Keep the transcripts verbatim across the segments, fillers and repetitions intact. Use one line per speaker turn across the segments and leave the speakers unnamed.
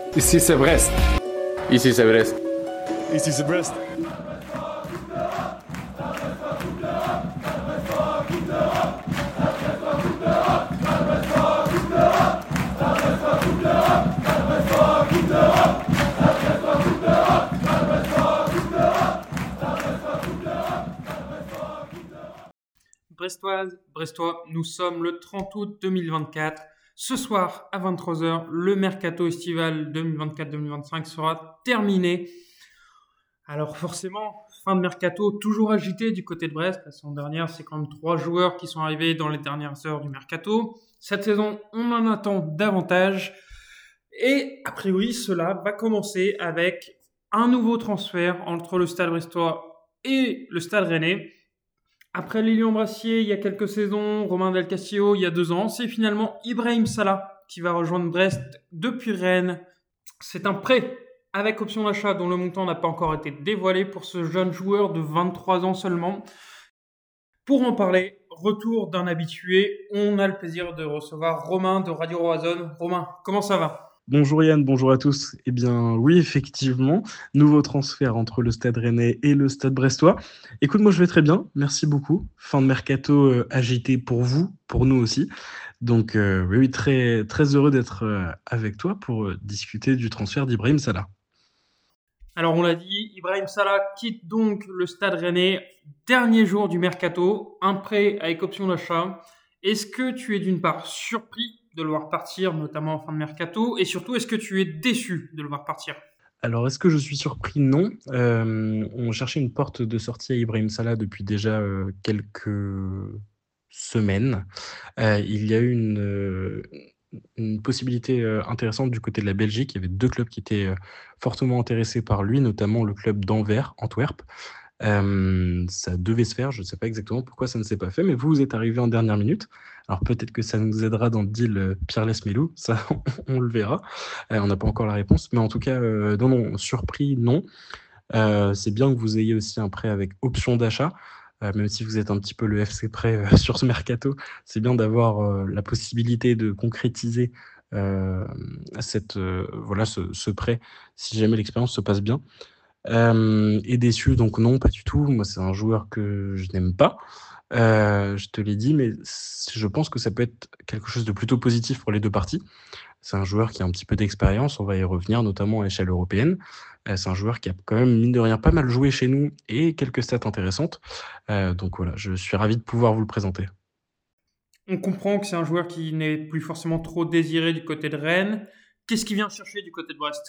Ici c'est Brest.
Ici c'est Brest.
Ici c'est Brest.
Brestoise, Brestois, nous sommes le trente août deux mille vingt-quatre. Ce soir, à vingt-trois heures, le mercato estival deux mille vingt-quatre deux mille vingt-cinq sera terminé. Alors forcément, fin de mercato toujours agité du côté de Brest. La saison dernière, c'est quand même trois joueurs qui sont arrivés dans les dernières heures du mercato. Cette saison, on en attend davantage. Et a priori, cela va commencer avec un nouveau transfert entre le Stade Brestois et le Stade Rennais. Après Lilian Brassier, il y a quelques saisons, Romain Del Castillo, il y a deux ans, c'est finalement Ibrahim Salah qui va rejoindre Brest depuis Rennes. C'est un prêt avec option d'achat dont le montant n'a pas encore été dévoilé pour ce jeune joueur de vingt-trois ans seulement. Pour en parler, retour d'un habitué, on a le plaisir de recevoir Romain de Radio Roazhon. Romain, comment ça va ?
Bonjour Yann, bonjour à tous. Eh bien oui, effectivement, nouveau transfert entre le Stade Rennais et le Stade Brestois. Écoute, moi je vais très bien, merci beaucoup. Fin de mercato euh, agité pour vous, pour nous aussi. Donc euh, oui, oui, très, très heureux d'être euh, avec toi pour euh, discuter du transfert d'Ibrahim Salah.
Alors on l'a dit, Ibrahim Salah quitte donc le Stade Rennais, dernier jour du mercato, un prêt avec option d'achat. Est-ce que tu es d'une part surpris de le voir partir, notamment en fin de mercato, et surtout, est-ce que tu es déçu de le voir partir ?
Alors, est-ce que je suis surpris ? Non. Euh, on cherchait une porte de sortie à Ibrahim Salah depuis déjà euh, quelques semaines. Euh, il y a eu une, euh, une possibilité euh, intéressante du côté de la Belgique. Il y avait deux clubs qui étaient euh, fortement intéressés par lui, notamment le club d'Anvers, Antwerp. Euh, ça devait se faire, je ne sais pas exactement pourquoi ça ne s'est pas fait, mais vous, vous êtes arrivé en dernière minute. Alors peut-être que ça nous aidera dans le deal euh, Pierre Lesmelou, ça on le verra. Euh, on n'a pas encore la réponse, mais en tout cas, euh, non, non, surpris, non. Euh, c'est bien que vous ayez aussi un prêt avec option d'achat, euh, même si vous êtes un petit peu le F C prêt euh, sur ce mercato. C'est bien d'avoir euh, la possibilité de concrétiser euh, cette, euh, voilà, ce, ce prêt si jamais l'expérience se passe bien. Euh, et déçu, donc non, pas du tout. Moi, c'est un joueur que je n'aime pas. Euh, je te l'ai dit, mais c- je pense que ça peut être quelque chose de plutôt positif pour les deux parties. C'est un joueur qui a un petit peu d'expérience, on va y revenir, notamment à l'échelle européenne. Euh, c'est un joueur qui a quand même, mine de rien, pas mal joué chez nous et quelques stats intéressantes. Euh, donc voilà, je suis ravi de pouvoir vous le présenter.
On comprend que c'est un joueur qui n'est plus forcément trop désiré du côté de Rennes. Qu'est-ce qu'il vient chercher du côté de Brest ?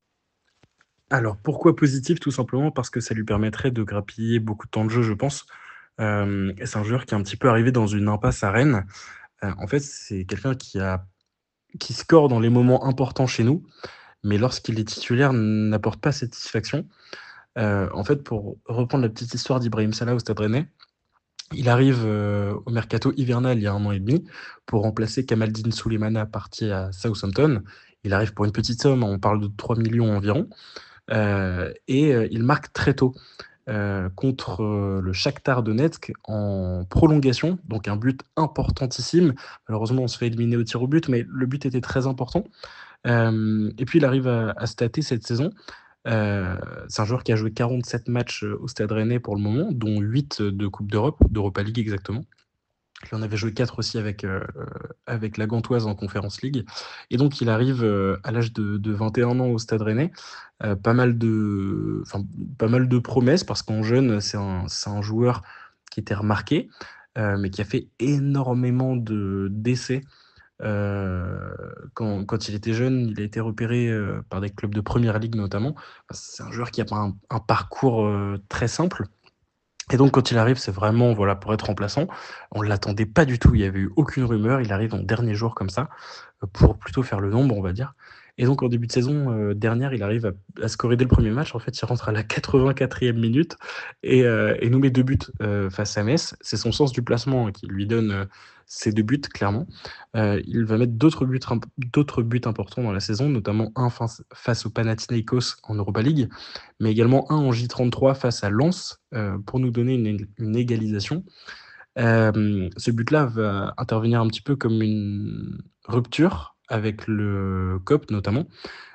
Alors, pourquoi positif? Tout simplement parce que ça lui permettrait de grappiller beaucoup de temps de jeu, je pense. Euh, et c'est un joueur qui est un petit peu arrivé dans une impasse à Rennes. Euh, en fait, c'est quelqu'un qui a qui score dans les moments importants chez nous, mais lorsqu'il est titulaire, n'apporte pas satisfaction. Euh, en fait, pour reprendre la petite histoire d'Ibrahim Salah au Stade Rennais, il arrive euh, au mercato hivernal il y a un an et demi pour remplacer Kamaldeen Sulemana parti à Southampton. Il arrive pour une petite somme, on parle de trois millions environ, euh, et euh, il marque très tôt. Euh, contre euh, le Shakhtar Donetsk en prolongation, donc un but importantissime. Malheureusement, on se fait éliminer au tir au but, mais le but était très important. Euh, et puis, il arrive à, à stater cette saison. Euh, c'est un joueur qui a joué quarante-sept matchs au Stade Rennais pour le moment, dont huit de Coupe d'Europe, d'Europa League exactement. Il en avait joué quatre aussi avec, euh, avec la Gantoise en Conference League. Et donc, il arrive euh, à l'âge de, de vingt et un ans au Stade Rennais. Euh, pas, mal de, enfin, pas mal de promesses, parce qu'en jeune, c'est un, c'est un joueur qui était remarqué, euh, mais qui a fait énormément de, d'essais. Euh, quand, quand il était jeune, il a été repéré euh, par des clubs de Première Ligue notamment. Enfin, c'est un joueur qui n'a pas un, un parcours euh, très simple. Et donc, quand il arrive, c'est vraiment voilà, pour être remplaçant. On ne l'attendait pas du tout. Il n'y avait eu aucune rumeur. Il arrive en dernier jour comme ça, euh, pour plutôt faire le nombre, on va dire. Et donc, en début de saison euh, dernière, il arrive à, à scorer dès le premier match. En fait, il rentre à la quatre-vingt-quatrième minute et, euh, et nous met deux buts euh, face à Metz. C'est son sens du placement hein, qui lui donne euh, ces deux buts, clairement. Euh, il va mettre d'autres buts, d'autres buts importants dans la saison, notamment un face, face au Panathinaikos en Europa League, mais également un en J trente-trois face à Lens euh, pour nous donner une, une égalisation. Euh, ce but-là va intervenir un petit peu comme une rupture avec le C O P notamment,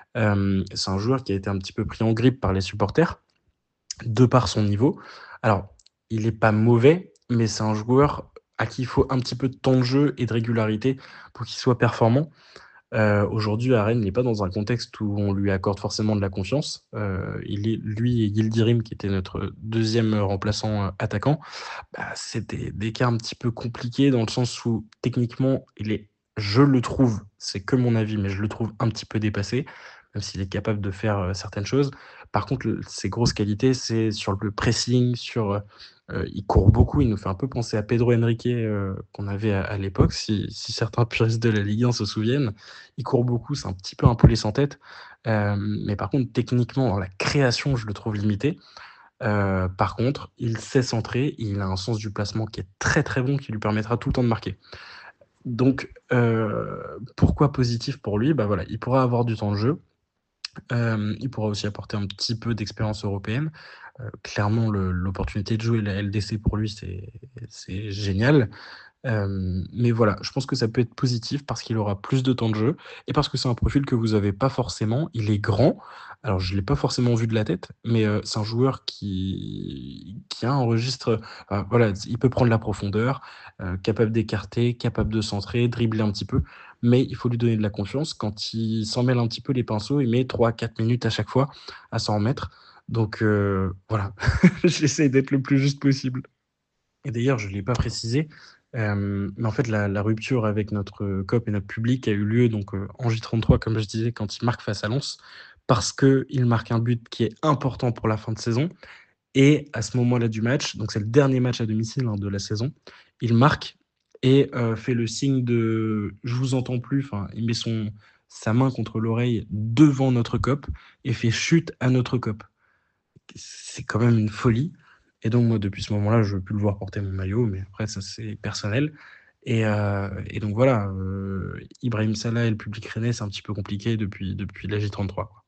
Hem, c'est un joueur qui a été un petit peu pris en grippe par les supporters, de par son niveau. Alors, il est pas mauvais, mais c'est un joueur à qui il faut un petit peu de temps de jeu et de régularité pour qu'il soit performant. Heu, aujourd'hui, à Rennes, il n'est pas dans un contexte où on lui accorde forcément de la confiance. Heu, il est lui et Yildirim, qui était notre deuxième remplaçant, heu, attaquant, bah, c'est des des cas un petit peu compliqués dans le sens où techniquement, il est je le trouve, c'est que mon avis, mais je le trouve un petit peu dépassé, même s'il est capable de faire, heu, certaines choses. Par contre, le ses grosses qualités, c'est sur le pressing, sur, heu heu, il court beaucoup, il nous fait un peu penser à Pedro Henrique, heu, qu'on avait à à l'époque, si si certains puristes de la Ligue un se souviennent. Il court beaucoup, c'est un petit peu un poulet sans tête, hem, mais par contre techniquement, dans la création, je le trouve limité. Heu, par contre, il sait centrer, il a un sens du placement qui est très, très bon, qui lui permettra tout le temps de marquer. Donc, heu, pourquoi positif pour lui? Bah, voilà, il pourra avoir du temps de jeu, hem, il pourra aussi apporter un petit peu d'expérience européenne. Heu, clairement, le l'opportunité de jouer la L D C pour lui, c'est c'est génial. Hem, mais voilà, je pense que ça peut être positif parce qu'il aura plus de temps de jeu et parce que c'est un profil que vous avez pas forcément. Il est grand, alors je l'ai pas forcément vu de la tête, mais heu, c'est un joueur qui qui a un registre, enfin voilà, il peut prendre la profondeur, heu, capable d'écarter, capable de centrer, dribbler un petit peu, mais il faut lui donner de la confiance. Quand il s'en mêle un petit peu les pinceaux, il met trois quatre minutes à chaque fois à s'en remettre. Donc heu, voilà, j'essaie d'être le plus juste possible. Et d'ailleurs, je ne l'ai pas précisé, hem, mais en fait, la la rupture avec notre, heu, C O P et notre public a eu lieu donc, heu, en J trente-trois, comme je disais, quand il marque face à Lens, parce qu'il marque un but qui est important pour la fin de saison et à ce moment-là du match, donc c'est le dernier match à domicile, hein, de la saison, il marque et heu, fait le signe de: «Je vous entends plus», enfin, il met son sa main contre l'oreille devant notre C O P et fait chute à notre C O P. C'est quand même une folie et donc moi, depuis ce moment-là, je veux plus le voir porter mon maillot, mais après ça, c'est personnel et heu et donc voilà, heu, Ibrahim Salah et le public rennais, c'est un petit peu compliqué depuis depuis la J trente-trois, quoi.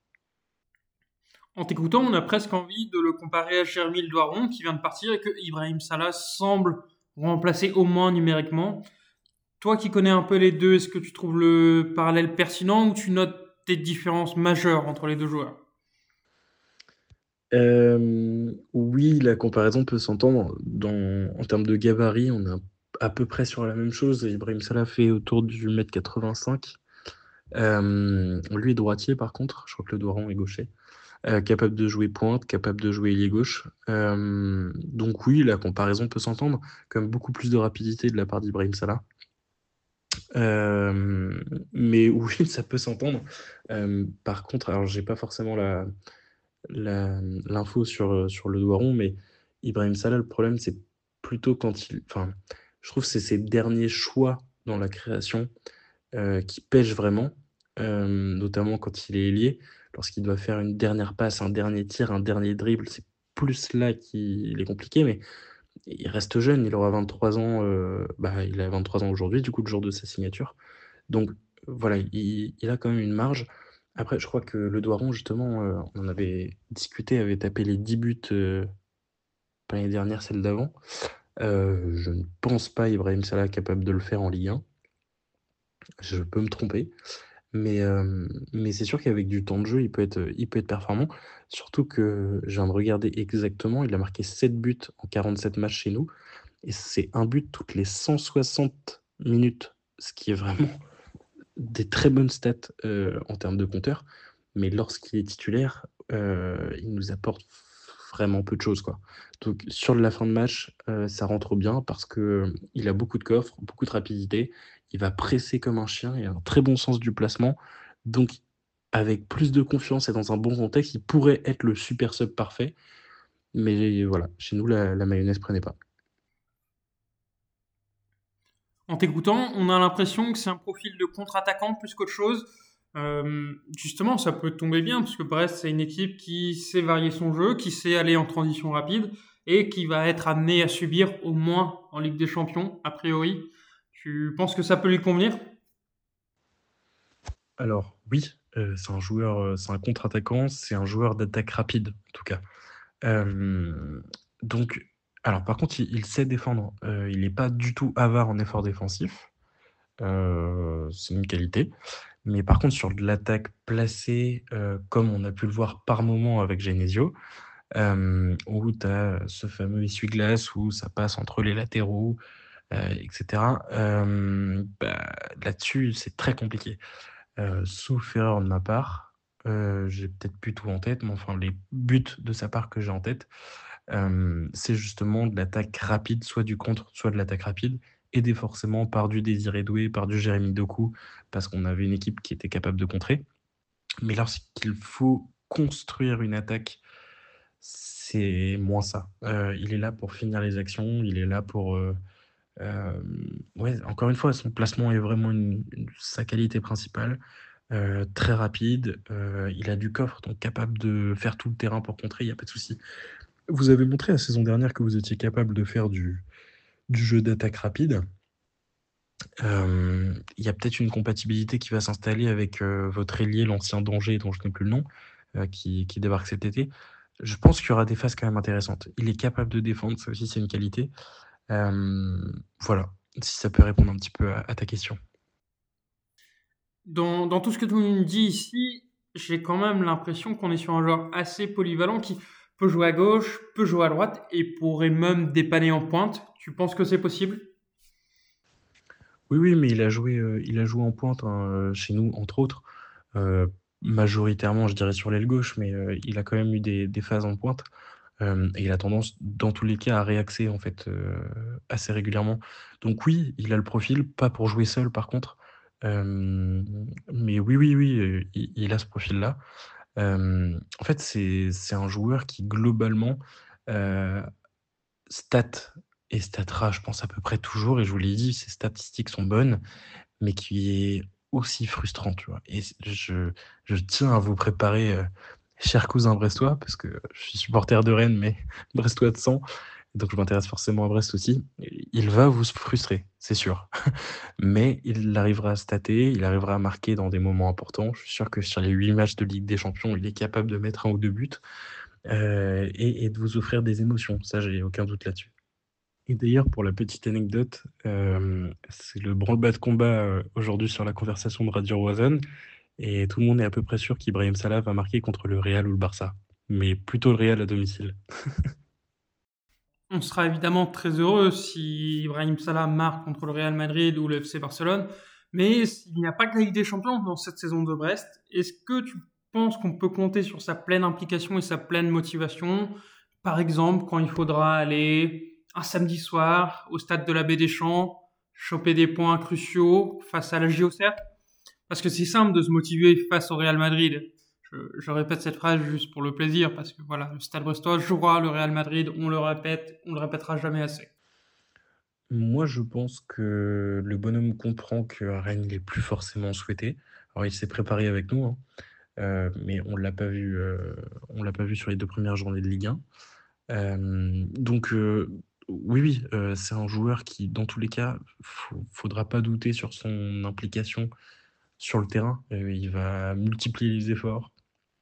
En t'écoutant, on a presque envie de le comparer à Jeremy Doiron qui vient de partir et que Ibrahim Salah semble remplacer au moins numériquement. Toi qui connais un peu les deux, est-ce que tu trouves le parallèle pertinent ou tu notes des différences majeures entre les deux joueurs?
Hem, oui, la comparaison peut s'entendre dans en termes de gabarit, on est à à peu près sur la même chose. Ibrahim Salah fait autour du un mètre quatre-vingt-cinq. Hem, lui est droitier par contre, je crois que le Doiron est gaucher. Heu, capable de jouer pointe, capable de jouer ailier gauche. Hem, donc oui, la comparaison peut s'entendre, comme beaucoup plus de rapidité de la part d'Ibrahim Salah. Hem, mais oui, ça peut s'entendre. Hem, par contre, alors j'ai pas forcément la la l'info sur, heu, sur le doigt rond, mais Ibrahim Salah, le problème, c'est plutôt quand il enfin, je trouve que c'est ses derniers choix dans la création, heu, qui pêchent vraiment, hem, notamment quand il est ailier. Lorsqu'il doit faire une dernière passe, un dernier tir, un dernier dribble, c'est plus là qu'il est compliqué, mais il reste jeune, il aura vingt-trois ans, heu, bah, il a vingt-trois ans aujourd'hui, du coup, le jour de sa signature. Donc voilà, il il a quand même une marge. Après, je crois que le Doiron, justement, heu, on en avait discuté, avait tapé les dix buts, heu, pas l'année dernière, celle d'avant. Heu, je ne pense pas Ibrahim Salah capable de le faire en Ligue un. Je peux me tromper, mais hem, mais c'est sûr qu'avec du temps de jeu, il peut être, il peut être performant. Surtout que je viens de regarder exactement, il a marqué sept buts en quarante-sept matchs chez nous et c'est un but toutes les cent soixante minutes, ce qui est vraiment des très bonnes stats, heu, en termes de compteurs, mais lorsqu'il est titulaire, heu, il nous apporte vraiment peu de choses, quoi. Donc sur la fin de match, heu, ça rentre bien parce que, hem, il a beaucoup de coffres, beaucoup de rapidité, il va presser comme un chien, il a un très bon sens du placement, donc avec plus de confiance et dans un bon contexte, il pourrait être le super sub parfait, mais voilà, chez nous la la mayonnaise prenait pas.
En t'écoutant, on a l'impression que c'est un profil de contre-attaquant plus qu'autre chose. Euh, justement, ça peut tomber bien parce que Brest, c'est une équipe qui sait varier son jeu, qui sait aller en transition rapide et qui va être amenée à subir au moins en Ligue des Champions, a priori. Tu penses que ça peut lui convenir?
Alors oui, heu, c'est un joueur, heu, c'est un contre-attaquant, c'est un joueur d'attaque rapide, en tout cas. Hem, donc alors par contre, il il sait défendre, heu, il est pas du tout avare en efforts défensifs, heu, c'est une qualité. Mais par contre, sur de l'attaque placée, heu, comme on a pu le voir par moment avec Genesio, hem, où tu as ce fameux essuie-glace où ça passe entre les latéraux, heu, et cetera. Hem, bah, là-dessus, c'est très compliqué. Heu, sauf erreur de ma part, heu, j'ai peut-être plus tout en tête, mais enfin les buts de sa part que j'ai en tête, hem, c'est justement de l'attaque rapide, soit du contre, soit de l'attaque rapide, aidé forcément par du Désiré Doué, par du Jérémy Doku, parce qu'on avait une équipe qui était capable de contrer. Mais lorsqu'il faut construire une attaque, c'est moins ça. Heu, il est là pour finir les actions, il est là pour, heu, hem, ouais, encore une fois, son placement est vraiment une une sa qualité principale. Heu, très rapide, heu, il a du coffre, donc capable de faire tout le terrain pour contrer, il y a pas de souci. Vous avez montré la saison dernière que vous étiez capable de faire du du jeu d'attaque rapide. Hem, il y a peut-être une compatibilité qui va s'installer avec, heu, votre ailier, l'ancien danger dont je n'ai plus le nom, heu, qui qui débarque cet été. Je pense qu'il y aura des phases quand même intéressantes. Il est capable de défendre, ça aussi c'est une qualité. Hem, voilà, si ça peut répondre un petit peu à à ta question.
Dans, dans tout ce que tu me dis ici, j'ai quand même l'impression qu'on est sur un joueur assez polyvalent qui peut jouer à gauche, peut jouer à droite et pourrait même dépanner en pointe. Tu penses que c'est possible?
Oui, oui, mais il a joué, heu, il a joué en pointe, hein, heu, chez nous, entre autres. Heu, majoritairement, je dirais sur l'aile gauche, mais heu, il a quand même eu des des phases en pointe. Hem et il a tendance, dans tous les cas, à réaxer, en fait, heu, assez régulièrement. Donc oui, il a le profil, pas pour jouer seul par contre. Hem, mais oui, oui, oui, heu, il il a ce profil-là. Hem, en fait, c'est c'est un joueur qui globalement, heu, stat et statera, je pense, à peu près toujours et je vous l'ai dit, ses statistiques sont bonnes, mais qui est aussi frustrant, tu vois? Et c je je tiens à vous préparer, heu, chers cousins brestois, parce que je suis supporter de Rennes, mais brestois de sang, donc je m'intéresse forcément à Brest aussi. Il va vous frustrer, c'est sûr. Mais il arrivera à stater, il arrivera à marquer dans des moments importants. Je suis sûr que sur les huit matchs de Ligue des Champions, il est capable de mettre un ou deux buts, heu et et de vous offrir des émotions. Ça, j'ai aucun doute là-dessus. Et d'ailleurs, pour la petite anecdote, hem, c'est le branle-bas de combat, heu, aujourd'hui sur la conversation de Radio Roazhon et tout le monde est à peu près sûr qu'Ibrahim Salah va marquer contre le Real ou le Barça, mais plutôt le Real à domicile.
On sera évidemment très heureux si Ibrahim Salah marque contre le Real Madrid ou le F C Barcelone. Mais il n'y a pas que la Ligue des Champions dans cette saison de Brest. Est-ce que tu penses qu'on peut compter sur sa pleine implication et sa pleine motivation? Par exemple, quand il faudra aller un samedi soir au stade de la Baie des Champs, choper des points cruciaux face à la J O C R? Parce que c'est simple de se motiver face au Real Madrid. Je, je répète cette phrase juste pour le plaisir, parce que voilà, le Stade Brestois jouera le Real Madrid, on le répète, on le répétera jamais assez.
Moi, je pense que le bonhomme comprend qu'à Rennes, il est plus forcément souhaité. Alors, il s'est préparé avec nous, hein, heu, mais on l'a pas vu, heu, on l'a pas vu sur les deux premières journées de Ligue un. Hem, donc heu, oui, oui, heu, c'est un joueur qui, dans tous les cas, faut faudra pas douter sur son implication sur le terrain. Heu, il va multiplier les efforts,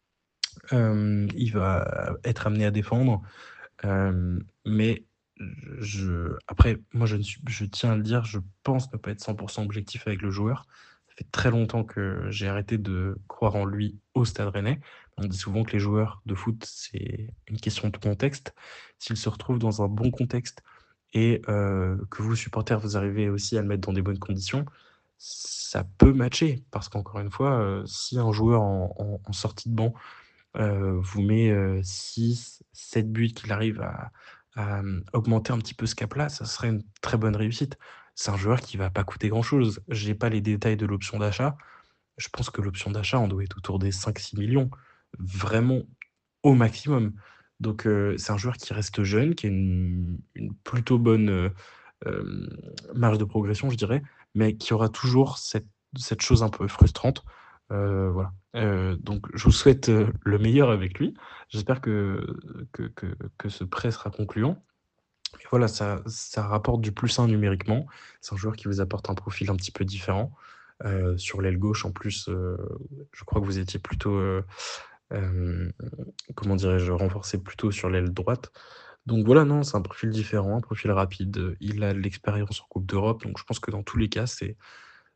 hem, il va être amené à défendre, hem, mais je après, moi, je ne suis je tiens à le dire, je pense ne pas être cent pour cent objectif avec le joueur. Ça fait très longtemps que j'ai arrêté de croire en lui au Stade Rennais. On dit souvent que les joueurs de foot, c'est une question de contexte. S'ils se retrouvent dans un bon contexte et heu, que vous, supporters, vous arrivez aussi à le mettre dans des bonnes conditions, ça peut matcher. Parce qu'encore une fois, heu, si un joueur en en en sortie de banc heu, vous met, heu, six sept buts, qu'il arrive à à, mmh, augmenter un petit peu ce cap-là, ça serait une très bonne réussite. C'est un joueur qui va pas coûter grand-chose. J'ai pas les détails de l'option d'achat. Je pense que l'option d'achat, on doit être autour des cinq six millions, vraiment au maximum. Donc heu, c'est un joueur qui reste jeune, qui a une une plutôt bonne, heu, hem, marge de progression, je dirais, mais qui aura toujours cette cette chose un peu frustrante. Heu, voilà, heu, donc je vous souhaite, heu, le meilleur avec lui. J'espère que que que que ce prêt sera concluant. Et voilà, ça ça rapporte du plus un numériquement. C'est un joueur qui vous apporte un profil un petit peu différent. Heu, sur l'aile gauche en plus, heu, je crois que vous étiez plutôt, heu, hem, comment dirais-je? Renforcé plutôt sur l'aile droite. Donc voilà, non, c'est un profil différent, un profil rapide, il a de l'expérience en Coupe d'Europe, donc je pense que dans tous les cas, c'est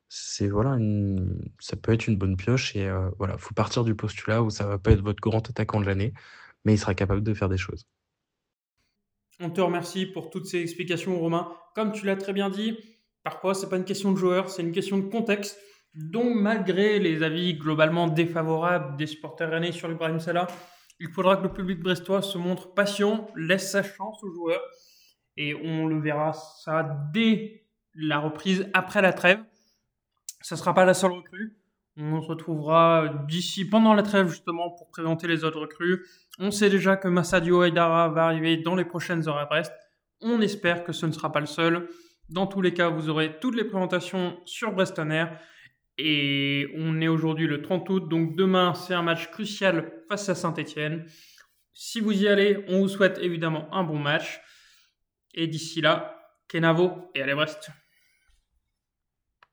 c'est voilà, une ça peut être une bonne pioche et heu, voilà, faut partir du postulat où ça va pas être votre grand attaquant de l'année, mais il sera capable de faire des choses.
On te remercie pour toutes ces explications, Romain. Comme tu l'as très bien dit, parfois, c'est pas une question de joueur, c'est une question de contexte. Donc, malgré les avis globalement défavorables des supporters rennais sur Ibrahim Salah, il faudra que le public brestois se montre patient, laisse sa chance aux joueurs. Et on le verra ça dès la reprise, après la trêve. Ça ne sera pas la seule recrue. On se retrouvera d'ici, pendant la trêve justement, pour présenter les autres recrues. On sait déjà que Massadio Haidara va arriver dans les prochaines heures à Brest. On espère que ce ne sera pas le seul. Dans tous les cas, vous aurez toutes les présentations sur Brest On Air. Et on est aujourd'hui le trente août, donc demain, c'est un match crucial face à Saint-Etienne. Si vous y allez, on vous souhaite évidemment un bon match. Et d'ici là, Kenavo et allez Brest.